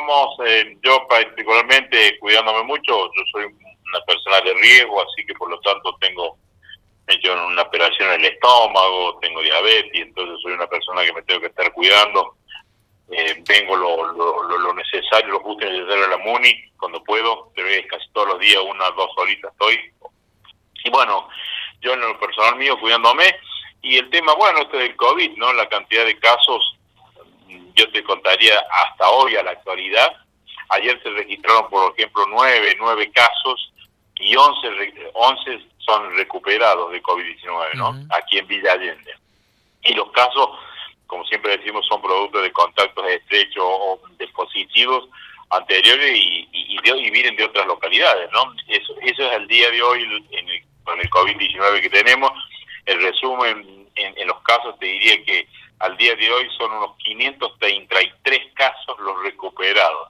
estamos, yo particularmente cuidándome mucho, yo soy una persona de riesgo, así que por lo tanto me he hecho una operación en el estómago, tengo diabetes, entonces soy una persona que me tengo que estar cuidando. Tengo lo necesario, lo justo y necesario a la MUNI cuando puedo, pero es casi todos los días, 1 o 2 horitas estoy. Y bueno, yo en lo personal mío cuidándome, y el tema, bueno, este del COVID, ¿no? La cantidad de casos, yo te contaría hasta hoy a la actualidad. Ayer se registraron, por ejemplo, 9 casos y 11 son recuperados de COVID-19, ¿no? Aquí en Villa Allende. Y los casos, como siempre decimos, son producto de contactos estrechos o de positivos anteriores y vienen de otras localidades, ¿no? Eso es el día de hoy con el COVID-19 que tenemos. El resumen en los casos te diría que al día de hoy son unos 533 casos los recuperados.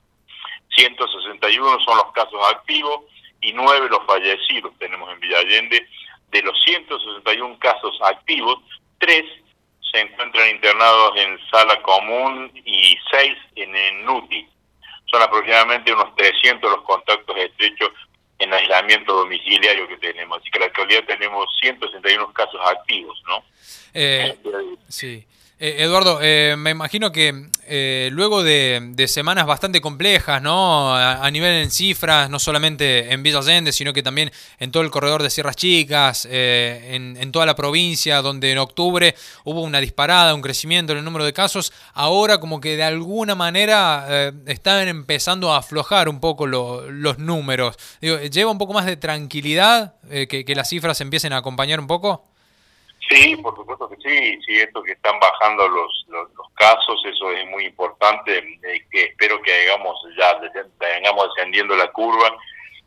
161 son los casos activos y 9 los fallecidos tenemos en Villa Allende. De los 161 casos activos, 3 se encuentran internados en sala común y 6 en NUTI. Son aproximadamente unos 300 los contactos estrechos en aislamiento domiciliario que tenemos. Así que en la actualidad tenemos 161 casos activos, ¿no? Sí. Eduardo, me imagino que luego de semanas bastante complejas, ¿no? A nivel en cifras, no solamente en Villa Allende, sino que también en todo el corredor de Sierras Chicas, en toda la provincia, donde en octubre hubo una disparada, un crecimiento en el número de casos, ahora como que de alguna manera están empezando a aflojar un poco los números. Digo, ¿lleva un poco más de tranquilidad que las cifras empiecen a acompañar un poco? Sí, por supuesto que sí, esto que están bajando los casos, eso es muy importante, que espero que vengamos descendiendo la curva.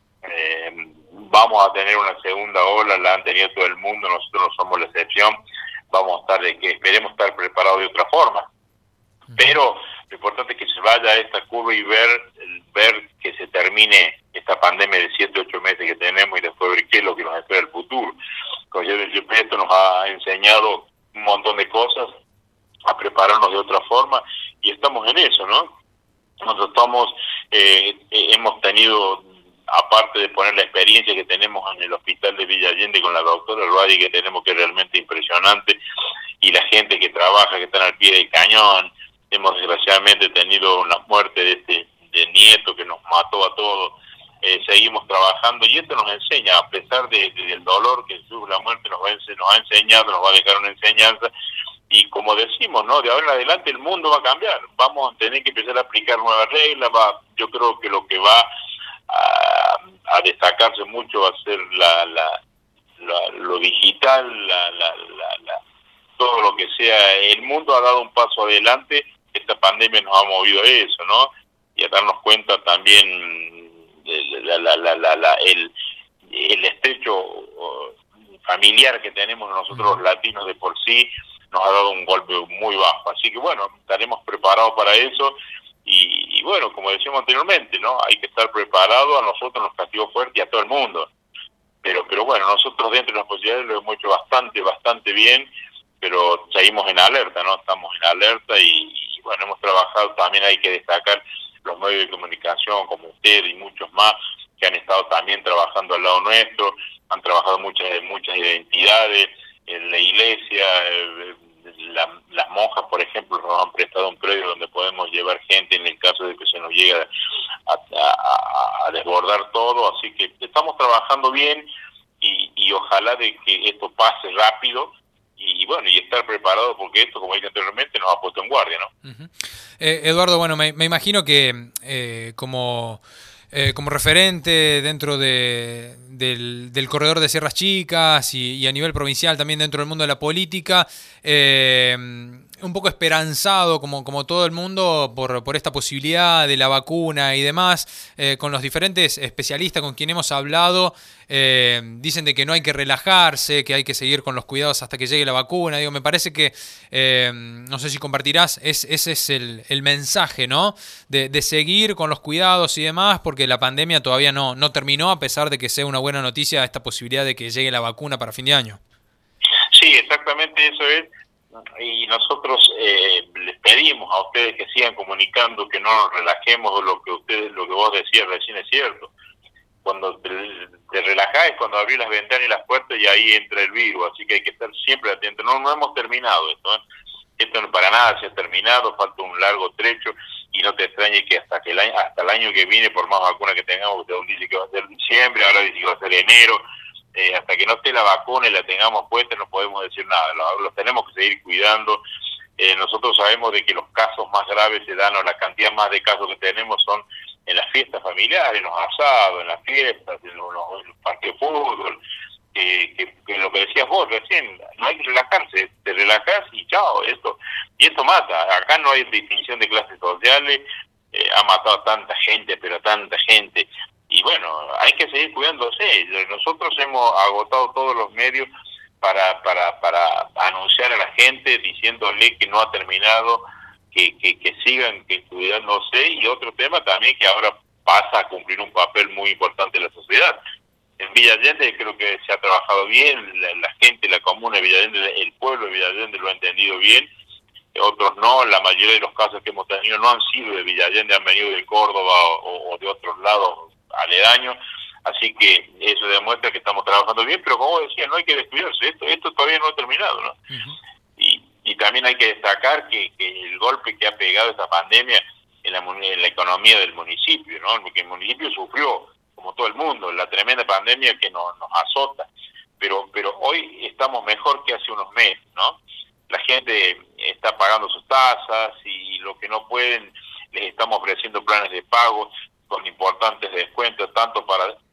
Vamos a tener una segunda ola, la han tenido todo el mundo, nosotros no somos la excepción, esperemos estar preparados de otra forma. Pero lo importante es que se vaya a esta curva y ver que se termine esta pandemia de 7-8 meses que tenemos y después ver qué es lo que nos espera el futuro. Esto nos ha enseñado un montón de cosas, a prepararnos de otra forma, y estamos en eso, ¿no? Nosotros hemos tenido, aparte de poner la experiencia que tenemos en el hospital de Villa Allende con la doctora Ruadi, que tenemos, que es realmente impresionante, y la gente que trabaja, que están al pie del cañón. Hemos desgraciadamente tenido una muerte de nieto que nos mató a todos. Seguimos trabajando y esto nos enseña, a pesar del dolor que sufre la muerte, nos ha enseñado, nos va a dejar una enseñanza. Y como decimos, ¿no? De ahora en adelante el mundo va a cambiar. Vamos a tener que empezar a aplicar nuevas reglas. Yo creo que lo que va a destacarse mucho va a ser lo digital, todo lo que sea. El mundo ha dado un paso adelante. Esta pandemia nos ha movido a eso, ¿no? Y a darnos cuenta también el estrecho familiar que tenemos nosotros los latinos de por sí, nos ha dado un golpe muy bajo. Así que bueno, estaremos preparados para eso. Y bueno, como decíamos anteriormente, ¿no? Hay que estar preparado. A nosotros nos castigó fuerte y a todo el mundo. Pero bueno, nosotros dentro de las posibilidades lo hemos hecho bastante bien, pero seguimos en alerta, ¿no? Estamos en alerta y bueno, hemos trabajado, también hay que destacar los medios de comunicación como usted y muchos más que han estado también trabajando al lado nuestro, han trabajado muchas identidades, en la iglesia, las monjas, por ejemplo, nos han prestado un predio donde podemos llevar gente en el caso de que se nos llegue a desbordar todo. Así que estamos trabajando bien y ojalá de que esto pase rápido y bueno, y estar preparado, porque esto, como dije anteriormente, nos ha puesto en guardia, ¿no? Eduardo, bueno, me imagino que como referente dentro del corredor de Sierras Chicas y a nivel provincial también dentro del mundo de la política, un poco esperanzado como todo el mundo por esta posibilidad de la vacuna y demás, con los diferentes especialistas con quienes hemos hablado, dicen de que no hay que relajarse, que hay que seguir con los cuidados hasta que llegue la vacuna. Digo, me parece que, no sé si compartirás, ese es el mensaje, ¿no? De seguir con los cuidados y demás, porque la pandemia todavía no terminó, a pesar de que sea una buena noticia esta posibilidad de que llegue la vacuna para fin de año. Sí, exactamente eso es. y nosotros les pedimos a ustedes que sigan comunicando, que no nos relajemos. Lo que vos decías recién es cierto. Cuando te relajás es cuando abrís las ventanas y las puertas y ahí entra el virus, así que hay que estar siempre atentos. No hemos terminado esto, ¿eh? Esto no para nada se ha terminado, falta un largo trecho, y no te extrañes que hasta el año que viene, por más vacunas que tengamos, usted dice que va a ser diciembre, ahora dice que va a ser enero, hasta que no esté la vacuna y la tengamos puesta no podemos decir nada, los tenemos que seguir cuidando. Nosotros sabemos de que los casos más graves se dan, o la cantidad más de casos que tenemos son en las fiestas familiares, en los asados, en las fiestas, en los partidos de fútbol, que lo que decías vos recién, no hay que relajarse, te relajás y chao, esto mata. Acá no hay distinción de clases sociales, ha matado a tanta gente, pero a tanta gente, y bueno, hay que seguir cuidándose. Nosotros hemos agotado todos los medios para anunciar a la gente, diciéndole que no ha terminado, que sigan cuidándose, y otro tema también que ahora pasa a cumplir un papel muy importante en la sociedad. En Villa Allende creo que se ha trabajado bien, la gente, la comuna de Villa Allende, el pueblo de Villa Allende lo ha entendido bien, otros no. La mayoría de los casos que hemos tenido no han sido de Villa Allende, han venido de Córdoba o de otros lados aledaños, así que eso demuestra que estamos trabajando bien, pero como decía, no hay que descuidarse, esto todavía no ha terminado, ¿no? Uh-huh. Y también hay que destacar que el golpe que ha pegado esta pandemia en la economía del municipio, ¿no? Porque el municipio sufrió, como todo el mundo, la tremenda pandemia que nos azota, pero hoy estamos mejor que hace unos meses, ¿no? La gente está pagando sus tasas, y lo que no pueden les estamos ofreciendo planes de pago con importantes descuentos, tanto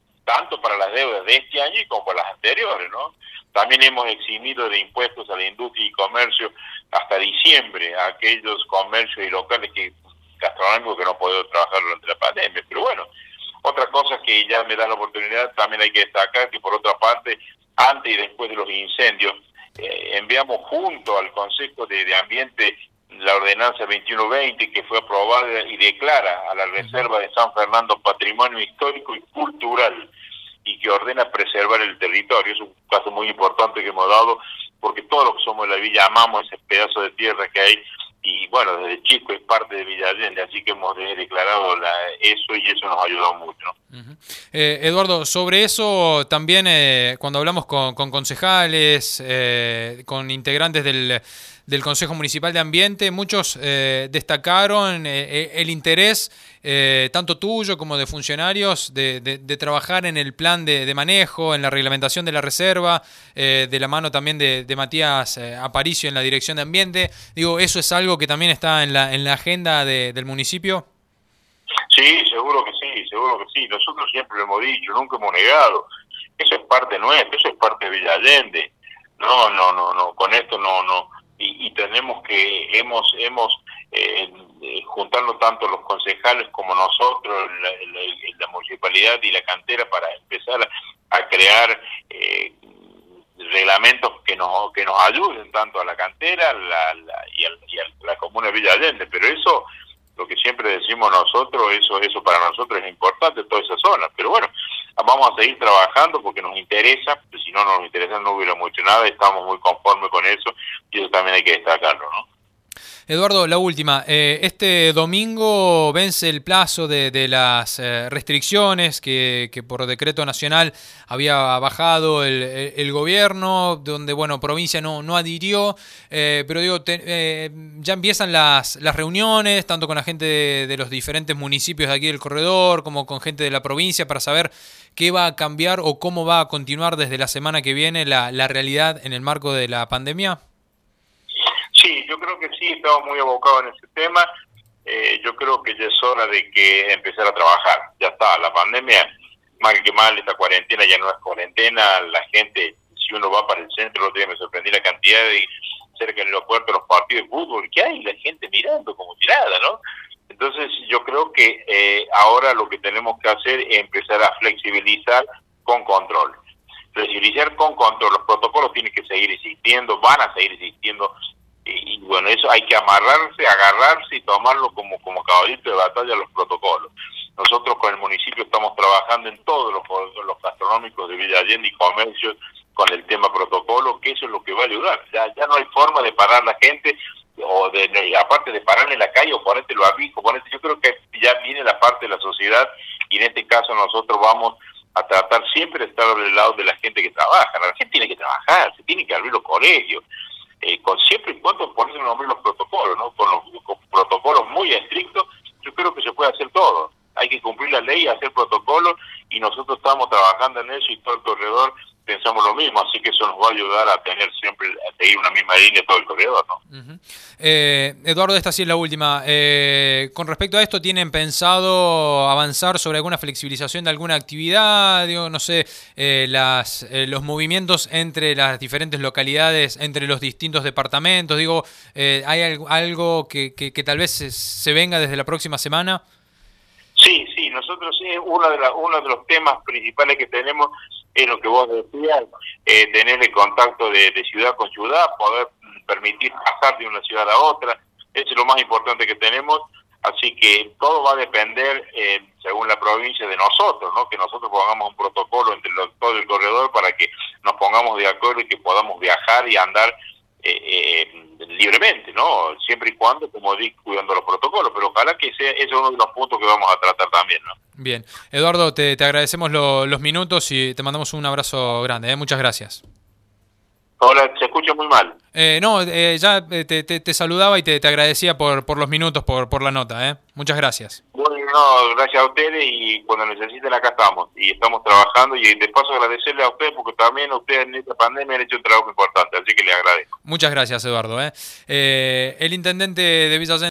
para las deudas de este año y como para las anteriores, ¿no? También hemos eximido de impuestos a la industria y comercio hasta diciembre a aquellos comercios y locales gastronómicos que no pudieron trabajar durante la pandemia. Pero bueno, otra cosa que ya me da la oportunidad, también hay que destacar que por otra parte, antes y después de los incendios, enviamos junto al Consejo de Ambiente la ordenanza 2120, que fue aprobada y declara a la reserva de San Fernando patrimonio histórico y cultural, y que ordena preservar el territorio. Es un caso muy importante que hemos dado, porque todos los que somos de la villa amamos ese pedazo de tierra que hay, y bueno, desde chico es parte de Villa Allende, así que hemos declarado eso, y eso nos ha ayudado mucho, ¿no? Uh-huh. Eduardo, sobre eso también cuando hablamos con concejales, con integrantes del Consejo Municipal de Ambiente, muchos destacaron el interés, tanto tuyo como de funcionarios, de trabajar en el plan de manejo, en la reglamentación de la reserva, de la mano también de Matías Aparicio en la Dirección de Ambiente. Digo, ¿eso es algo que también está en la agenda del municipio? Sí, seguro que sí, seguro que sí. Nosotros siempre lo hemos dicho, nunca hemos negado. Eso es parte nuestra, eso es parte de Villa Allende. No, con esto no. Y tenemos que, hemos juntarnos tanto los concejales como nosotros, la municipalidad y la cantera, para empezar a crear reglamentos que nos ayuden tanto a la cantera y a la comuna de Villa Allende. Pero eso, lo que siempre decimos nosotros, eso para nosotros es importante, toda esa zona. Pero bueno, vamos a seguir trabajando porque nos interesa. Si no nos interesa no hubiéramos hecho nada, estamos muy conformes con eso, y eso también hay que destacarlo, ¿no? Eduardo, la última. Este domingo vence el plazo de las restricciones que por decreto nacional había bajado el gobierno, donde, bueno, provincia no adhirió, pero digo, ya empiezan las reuniones, tanto con la gente de los diferentes municipios de aquí del corredor, como con gente de la provincia, para saber qué va a cambiar o cómo va a continuar desde la semana que viene la realidad en el marco de la pandemia. Sí, yo creo que sí, estamos muy abocados en ese tema. Yo creo que ya es hora de que empezar a trabajar. Ya está, la pandemia, mal que mal, esta cuarentena ya no es cuarentena. La gente, si uno va para el centro, el otro día me sorprendí la cantidad de cerca del aeropuerto, los partidos de fútbol que hay, la gente mirando como tirada, ¿no? Entonces yo creo que ahora lo que tenemos que hacer es empezar a flexibilizar con control. Flexibilizar con control. Los protocolos tienen que seguir existiendo, van a seguir existiendo. Y bueno, eso hay que agarrarse y tomarlo como caballito de batalla, los protocolos. Nosotros con el municipio estamos trabajando en todos los gastronómicos de Villa Allende y comercios con el tema protocolo, que eso es lo que va a ayudar. Ya no hay forma de parar la gente, o aparte de pararle en la calle o ponértelo a riesgo, yo creo que ya viene la parte de la sociedad, y en este caso nosotros vamos a tratar siempre de estar del lado de la gente que trabaja. La gente tiene que trabajar, se tiene que abrir los colegios, siempre y cuando ponerse en nombre los protocolos, ¿no? Con protocolos muy estrictos, yo creo que se puede hacer todo. Hay que cumplir la ley, hacer protocolos, y nosotros estamos trabajando en eso, y todo el corredor pensamos lo mismo, así que eso nos va a ayudar a tener siempre, a seguir una misma línea todo el corredor, ¿no? Eduardo, esta sí es la última. Con respecto a esto, ¿tienen pensado avanzar sobre alguna flexibilización de alguna actividad? Digo, no sé, los movimientos entre las diferentes localidades, entre los distintos departamentos. Digo, ¿hay algo que tal vez se venga desde la próxima semana? Sí, nosotros uno de los temas principales que tenemos es lo que vos decías, tener el contacto de ciudad con ciudad, poder permitir pasar de una ciudad a otra. Eso es lo más importante que tenemos, así que todo va a depender, según la provincia, de nosotros, ¿no? Que nosotros pongamos un protocolo entre todo el corredor para que nos pongamos de acuerdo y que podamos viajar y andar libremente, ¿no? Siempre y cuando, como dije, cuidando los protocolos, pero ojalá que ese es uno de los puntos que vamos a tratar también, ¿no? Bien. Eduardo, te agradecemos los minutos y te mandamos un abrazo grande, muchas gracias. Hola, se escucha muy mal. Ya te saludaba y te agradecía por los minutos, por la nota, Muchas gracias. Bueno, no, gracias a ustedes, y cuando necesiten acá estamos, y estamos trabajando, y de paso agradecerle a ustedes porque también ustedes en esta pandemia han hecho un trabajo importante, así que les agradezco. Muchas gracias, Eduardo. El intendente de Villa Allende